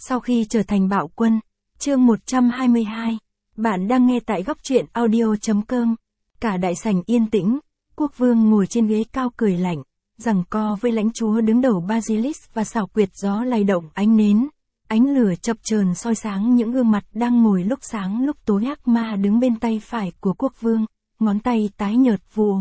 Sau khi trở thành bạo quân, chương 122, bạn đang nghe tại góc truyện audio.com. Cả đại sảnh yên tĩnh, quốc vương ngồi trên ghế cao cười lạnh, giằng co với lãnh chúa đứng đầu Basilisk và xảo quyệt gió lay động ánh nến. Ánh lửa chập chờn soi sáng những gương mặt đang ngồi lúc sáng lúc tối. Hắc Ma đứng bên tay phải của quốc vương, ngón tay tái nhợt vu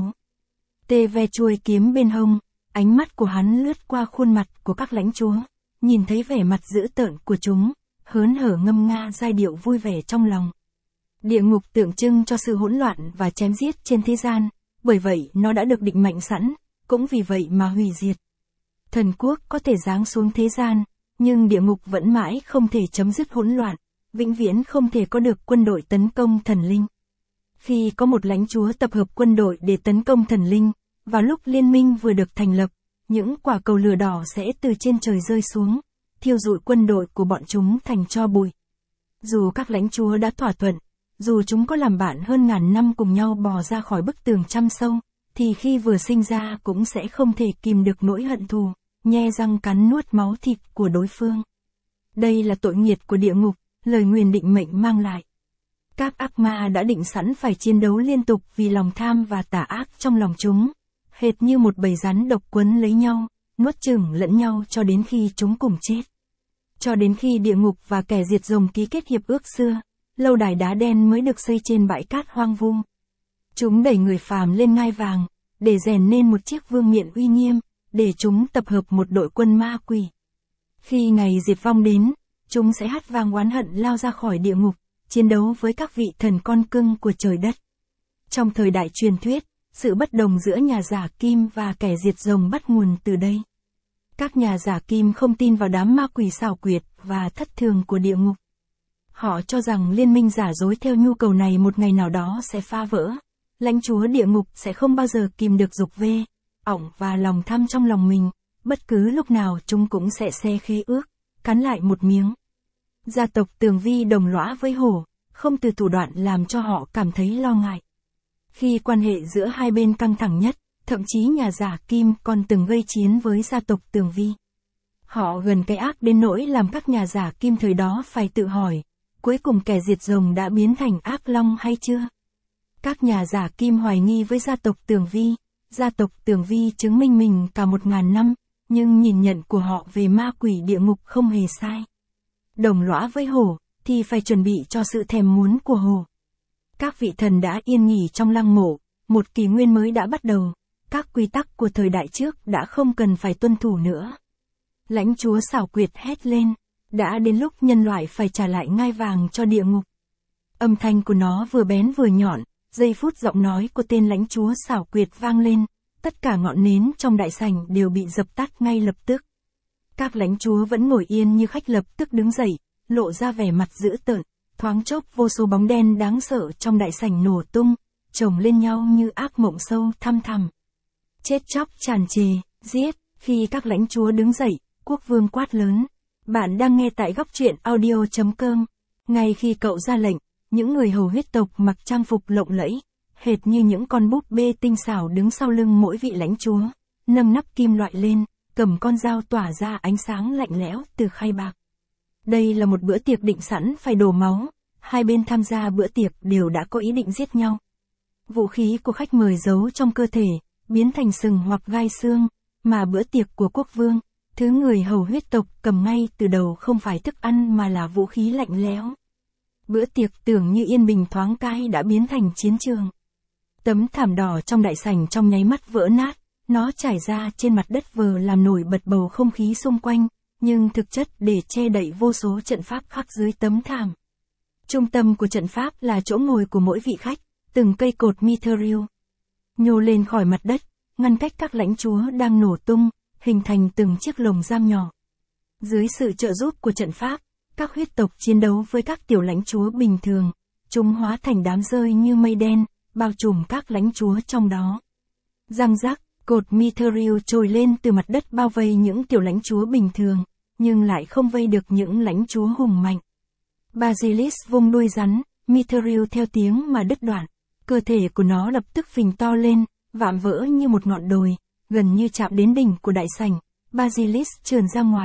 tê ve chuôi kiếm bên hông, ánh mắt của hắn lướt qua khuôn mặt của các lãnh chúa, nhìn thấy vẻ mặt dữ tợn của chúng, hớn hở ngâm nga giai điệu vui vẻ trong lòng. Địa ngục tượng trưng cho sự hỗn loạn và chém giết trên thế gian, bởi vậy nó đã được định mệnh sẵn, cũng vì vậy mà hủy diệt. Thần quốc có thể giáng xuống thế gian, nhưng địa ngục vẫn mãi không thể chấm dứt hỗn loạn, vĩnh viễn không thể có được quân đội tấn công thần linh. Khi có một lãnh chúa tập hợp quân đội để tấn công thần linh, vào lúc liên minh vừa được thành lập, những quả cầu lửa đỏ sẽ từ trên trời rơi xuống, thiêu rụi quân đội của bọn chúng thành tro bụi. Dù các lãnh chúa đã thỏa thuận, dù chúng có làm bạn hơn ngàn năm cùng nhau bò ra khỏi bức tường trăm sâu, thì khi vừa sinh ra cũng sẽ không thể kìm được nỗi hận thù, nhe răng cắn nuốt máu thịt của đối phương. Đây là tội nghiệt của địa ngục, lời nguyền định mệnh mang lại. Các ác ma đã định sẵn phải chiến đấu liên tục vì lòng tham và tà ác trong lòng chúng, hệt như một bầy rắn độc quấn lấy nhau, nuốt chửng lẫn nhau cho đến khi chúng cùng chết. Cho đến khi địa ngục và kẻ diệt rồng ký kết hiệp ước xưa, lâu đài đá đen mới được xây trên bãi cát hoang vu. Chúng đẩy người phàm lên ngai vàng, để rèn nên một chiếc vương miện uy nghiêm, để chúng tập hợp một đội quân ma quỷ. Khi ngày diệt vong đến, chúng sẽ hát vang oán hận lao ra khỏi địa ngục, chiến đấu với các vị thần con cưng của trời đất. Trong thời đại truyền thuyết, sự bất đồng giữa nhà giả kim và kẻ diệt rồng bắt nguồn từ đây. Các nhà giả kim không tin vào đám ma quỷ xảo quyệt và thất thường của địa ngục. Họ cho rằng liên minh giả dối theo nhu cầu này một ngày nào đó sẽ phá vỡ. Lãnh chúa địa ngục sẽ không bao giờ kìm được dục vê, ỏng và lòng tham trong lòng mình, bất cứ lúc nào chúng cũng sẽ xé khế ước, cắn lại một miếng. Gia tộc Tường Vi đồng lõa với hổ, không từ thủ đoạn làm cho họ cảm thấy lo ngại. Khi quan hệ giữa hai bên căng thẳng nhất, thậm chí nhà giả kim còn từng gây chiến với gia tộc Tường Vi. Họ gần cái ác đến nỗi làm các nhà giả kim thời đó phải tự hỏi, cuối cùng kẻ diệt rồng đã biến thành ác long hay chưa? Các nhà giả kim hoài nghi với gia tộc Tường Vi, gia tộc Tường Vi chứng minh mình cả 1000 năm, nhưng nhìn nhận của họ về ma quỷ địa ngục không hề sai. Đồng lõa với hổ, thì phải chuẩn bị cho sự thèm muốn của hổ. Các vị thần đã yên nghỉ trong lăng mộ, một kỷ nguyên mới đã bắt đầu, các quy tắc của thời đại trước đã không cần phải tuân thủ nữa. Lãnh chúa xảo quyệt hét lên, đã đến lúc nhân loại phải trả lại ngai vàng cho địa ngục. Âm thanh của nó vừa bén vừa nhọn, giây phút giọng nói của tên lãnh chúa xảo quyệt vang lên, tất cả ngọn nến trong đại sảnh đều bị dập tắt ngay lập tức. Các lãnh chúa vẫn ngồi yên như khách lập tức đứng dậy, lộ ra vẻ mặt dữ tợn, thoáng chốc vô số bóng đen đáng sợ trong đại sảnh nổ tung, chồng lên nhau như ác mộng sâu thăm thẳm. Chết chóc tràn trề, giết. Khi các lãnh chúa đứng dậy, quốc vương quát lớn. Bạn đang nghe tại góc truyện audio.com. Ngay khi cậu ra lệnh, những người hầu huyết tộc mặc trang phục lộng lẫy, hệt như những con búp bê tinh xảo đứng sau lưng mỗi vị lãnh chúa, nâng nắp kim loại lên, cầm con dao tỏa ra ánh sáng lạnh lẽo từ khay bạc. Đây là một bữa tiệc định sẵn phải đổ máu, hai bên tham gia bữa tiệc đều đã có ý định giết nhau. Vũ khí của khách mời giấu trong cơ thể, biến thành sừng hoặc gai xương, mà bữa tiệc của quốc vương, thứ người hầu huyết tộc cầm ngay từ đầu không phải thức ăn mà là vũ khí lạnh lẽo. Bữa tiệc tưởng như yên bình thoáng cái đã biến thành chiến trường. Tấm thảm đỏ trong đại sảnh trong nháy mắt vỡ nát, nó trải ra trên mặt đất vờ làm nổi bật bầu không khí xung quanh, nhưng thực chất để che đậy vô số trận pháp khắc dưới tấm thảm. Trung tâm của trận pháp là chỗ ngồi của mỗi vị khách, từng cây cột mithril nhô lên khỏi mặt đất, ngăn cách các lãnh chúa đang nổ tung, hình thành từng chiếc lồng giam nhỏ. Dưới sự trợ giúp của trận pháp, các huyết tộc chiến đấu với các tiểu lãnh chúa bình thường, chúng hóa thành đám rơi như mây đen, bao trùm các lãnh chúa trong đó. Răng rắc, cột mithril trồi lên từ mặt đất bao vây những tiểu lãnh chúa bình thường, nhưng lại không vây được những lãnh chúa hùng mạnh. Basilisk vung đuôi rắn, mithril theo tiếng mà đứt đoạn, cơ thể của nó lập tức phình to lên, vạm vỡ như một ngọn đồi, gần như chạm đến đỉnh của đại sảnh. Basilisk trườn ra ngoài,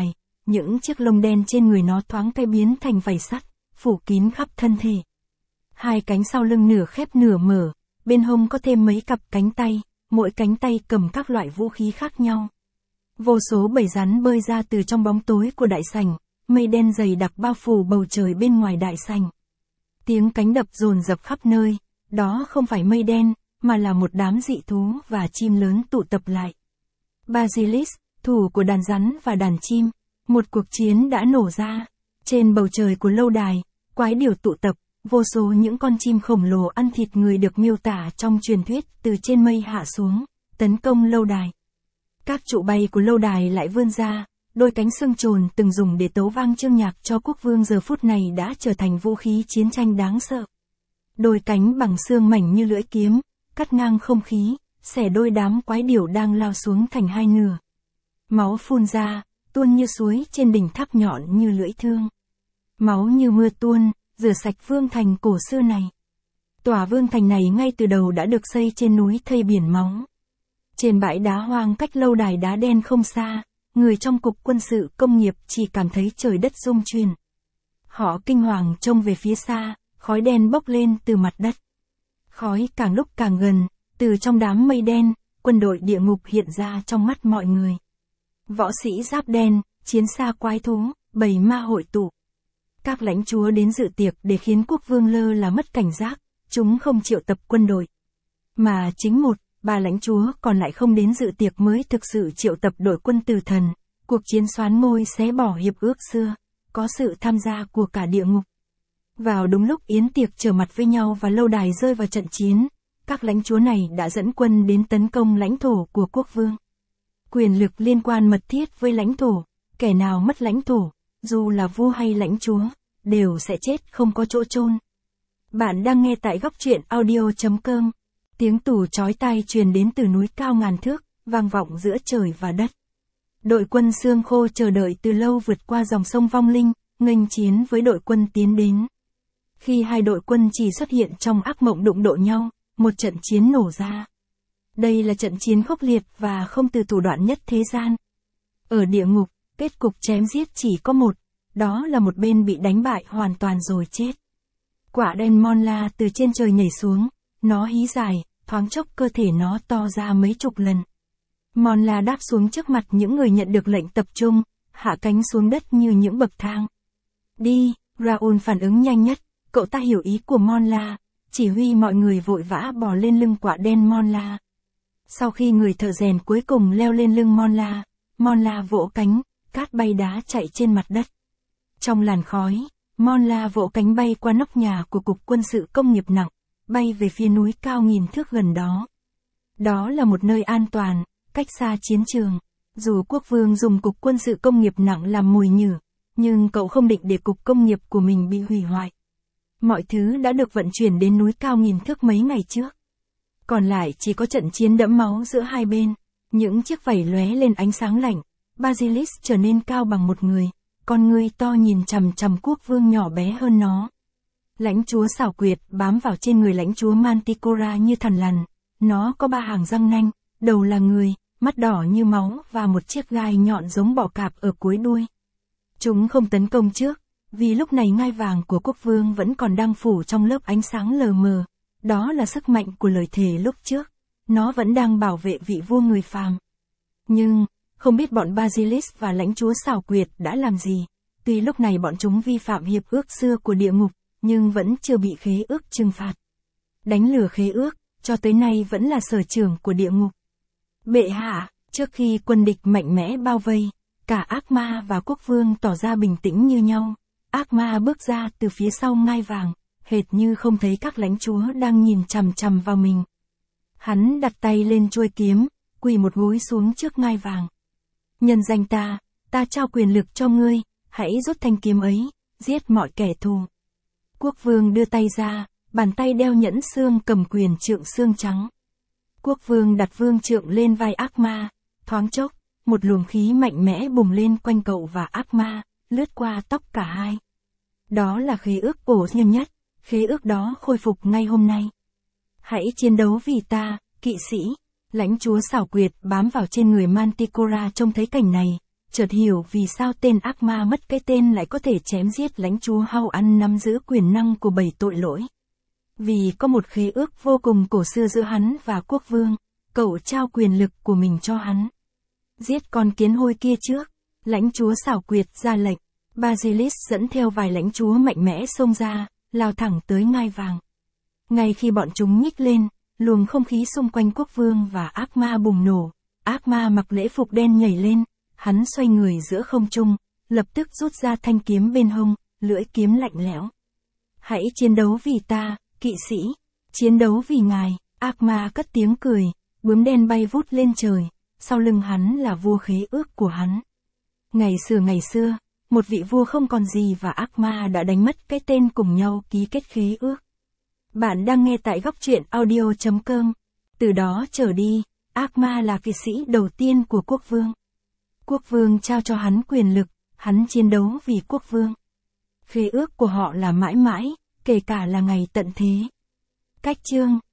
những chiếc lông đen trên người nó thoáng cái biến thành vảy sắt, phủ kín khắp thân thể. Hai cánh sau lưng nửa khép nửa mở, bên hông có thêm mấy cặp cánh tay, mỗi cánh tay cầm các loại vũ khí khác nhau. Vô số bầy rắn bơi ra từ trong bóng tối của đại sảnh, mây đen dày đặc bao phủ bầu trời bên ngoài đại sảnh. Tiếng cánh đập dồn dập khắp nơi, đó không phải mây đen, mà là một đám dị thú và chim lớn tụ tập lại. Basilisk, thủ của đàn rắn và đàn chim, một cuộc chiến đã nổ ra. Trên bầu trời của lâu đài, quái điểu tụ tập, vô số những con chim khổng lồ ăn thịt người được miêu tả trong truyền thuyết từ trên mây hạ xuống, tấn công lâu đài. Các trụ bay của lâu đài lại vươn ra, đôi cánh xương trồn từng dùng để tấu vang chương nhạc cho quốc vương giờ phút này đã trở thành vũ khí chiến tranh đáng sợ. Đôi cánh bằng xương mảnh như lưỡi kiếm, cắt ngang không khí, xẻ đôi đám quái điểu đang lao xuống thành hai nửa. Máu phun ra, tuôn như suối trên đỉnh tháp nhọn như lưỡi thương. Máu như mưa tuôn, rửa sạch vương thành cổ xưa này. Tòa vương thành này ngay từ đầu đã được xây trên núi thây biển máu. Trên bãi đá hoang cách lâu đài đá đen không xa, người trong cục quân sự công nghiệp chỉ cảm thấy trời đất rung chuyển. Họ kinh hoàng trông về phía xa, khói đen bốc lên từ mặt đất. Khói càng lúc càng gần, từ trong đám mây đen, quân đội địa ngục hiện ra trong mắt mọi người. Võ sĩ giáp đen, chiến xa quái thú, bầy ma hội tụ. Các lãnh chúa đến dự tiệc để khiến quốc vương lơ là mất cảnh giác, chúng không triệu tập quân đội. Mà chính ba lãnh chúa còn lại không đến dự tiệc mới thực sự triệu tập đội quân từ thần, cuộc chiến soán ngôi xé bỏ hiệp ước xưa, có sự tham gia của cả địa ngục. Vào đúng lúc yến tiệc trở mặt với nhau và lâu đài rơi vào trận chiến, các lãnh chúa này đã dẫn quân đến tấn công lãnh thổ của quốc vương. Quyền lực liên quan mật thiết với lãnh thổ, kẻ nào mất lãnh thổ, dù là vua hay lãnh chúa, đều sẽ chết không có chỗ chôn. Bạn đang nghe tại góc truyện audio.com. Tiếng tù chói tai truyền đến từ núi cao ngàn thước, vang vọng giữa trời và đất. Đội quân xương khô chờ đợi từ lâu vượt qua dòng sông vong linh, nghênh chiến với đội quân tiến đến. Khi hai đội quân chỉ xuất hiện trong ác mộng đụng độ nhau, một trận chiến nổ ra. Đây là trận chiến khốc liệt và không từ thủ đoạn nhất thế gian. Ở địa ngục, kết cục chém giết chỉ có một, đó là một bên bị đánh bại hoàn toàn rồi chết. Quả đen Monla từ trên trời nhảy xuống, nó hí dài, thoáng chốc cơ thể nó to ra mấy chục lần. Monla đáp xuống trước mặt những người nhận được lệnh tập trung, hạ cánh xuống đất như những bậc thang. Đi, Raoul phản ứng nhanh nhất, cậu ta hiểu ý của Monla, chỉ huy mọi người vội vã bò lên lưng quả đen Monla. Sau khi người thợ rèn cuối cùng leo lên lưng Monla vỗ cánh, cát bay đá chạy trên mặt đất. Trong làn khói, Monla vỗ cánh bay qua nóc nhà của cục quân sự công nghiệp nặng, bay về phía núi cao nghìn thước gần đó. Đó là một nơi an toàn, cách xa chiến trường. Dù quốc vương dùng cục quân sự công nghiệp nặng làm mồi nhử, nhưng cậu không định để cục công nghiệp của mình bị hủy hoại. Mọi thứ đã được vận chuyển đến núi cao nghìn thước mấy ngày trước. Còn lại chỉ có trận chiến đẫm máu giữa hai bên. Những chiếc vảy lóe lên ánh sáng lạnh. Basilisk trở nên cao bằng một người. Con ngươi to nhìn chằm chằm quốc vương nhỏ bé hơn nó. Lãnh chúa xảo quyệt bám vào trên người lãnh chúa Manticora như thằn lằn. Nó có 3 hàng răng nanh, đầu là người, mắt đỏ như máu và một chiếc gai nhọn giống bọ cạp ở cuối đuôi. Chúng không tấn công trước, vì lúc này ngai vàng của quốc vương vẫn còn đang phủ trong lớp ánh sáng lờ mờ. Đó là sức mạnh của lời thề lúc trước. Nó vẫn đang bảo vệ vị vua người phàm. Nhưng, không biết bọn Basilisk và lãnh chúa xảo quyệt đã làm gì. Tuy lúc này bọn chúng vi phạm hiệp ước xưa của địa ngục, nhưng vẫn chưa bị khế ước trừng phạt. Đánh lừa khế ước, cho tới nay vẫn là sở trường của địa ngục. Bệ hạ, trước khi quân địch mạnh mẽ bao vây, cả ác ma và quốc vương tỏ ra bình tĩnh như nhau. Ác ma bước ra từ phía sau ngai vàng, hệt như không thấy các lãnh chúa đang nhìn chằm chằm vào mình. Hắn đặt tay lên chuôi kiếm, quỳ một gối xuống trước ngai vàng. Nhân danh ta trao quyền lực cho ngươi, hãy rút thanh kiếm ấy, giết mọi kẻ thù. Quốc vương đưa tay ra, bàn tay đeo nhẫn xương cầm quyền trượng xương trắng. Quốc vương đặt vương trượng lên vai ác ma, thoáng chốc, một luồng khí mạnh mẽ bùng lên quanh cậu và ác ma, lướt qua tóc cả hai. Đó là khế ước cổ xưa nhất, khế ước đó khôi phục ngay hôm nay. Hãy chiến đấu vì ta, kỵ sĩ. Lãnh chúa xảo quyệt bám vào trên người Manticora trông thấy cảnh này, chợt hiểu vì sao tên ác ma mất cái tên lại có thể chém giết lãnh chúa Hao Ăn nắm giữ quyền năng của 7 tội lỗi. Vì có một khế ước vô cùng cổ xưa giữa hắn và quốc vương, cậu trao quyền lực của mình cho hắn. Giết con kiến hôi kia trước, lãnh chúa xảo quyệt ra lệnh, Basilis dẫn theo vài lãnh chúa mạnh mẽ xông ra, lao thẳng tới ngai vàng. Ngay khi bọn chúng nhích lên, luồng không khí xung quanh quốc vương và ác ma bùng nổ, ác ma mặc lễ phục đen nhảy lên, hắn xoay người giữa không trung, lập tức rút ra thanh kiếm bên hông, lưỡi kiếm lạnh lẽo. Hãy chiến đấu vì ta, kỵ sĩ, chiến đấu vì ngài, ác ma cất tiếng cười, bướm đen bay vút lên trời, sau lưng hắn là vua khế ước của hắn. Ngày xưa, một vị vua không còn gì và ác ma đã đánh mất cái tên cùng nhau ký kết khế ước. Bạn đang nghe tại góc truyện audio.com. Từ đó trở đi, ác ma là kỵ sĩ đầu tiên của quốc vương. Quốc vương trao cho hắn quyền lực, hắn chiến đấu vì quốc vương. Khế ước của họ là mãi mãi, kể cả là ngày tận thế. Cách chương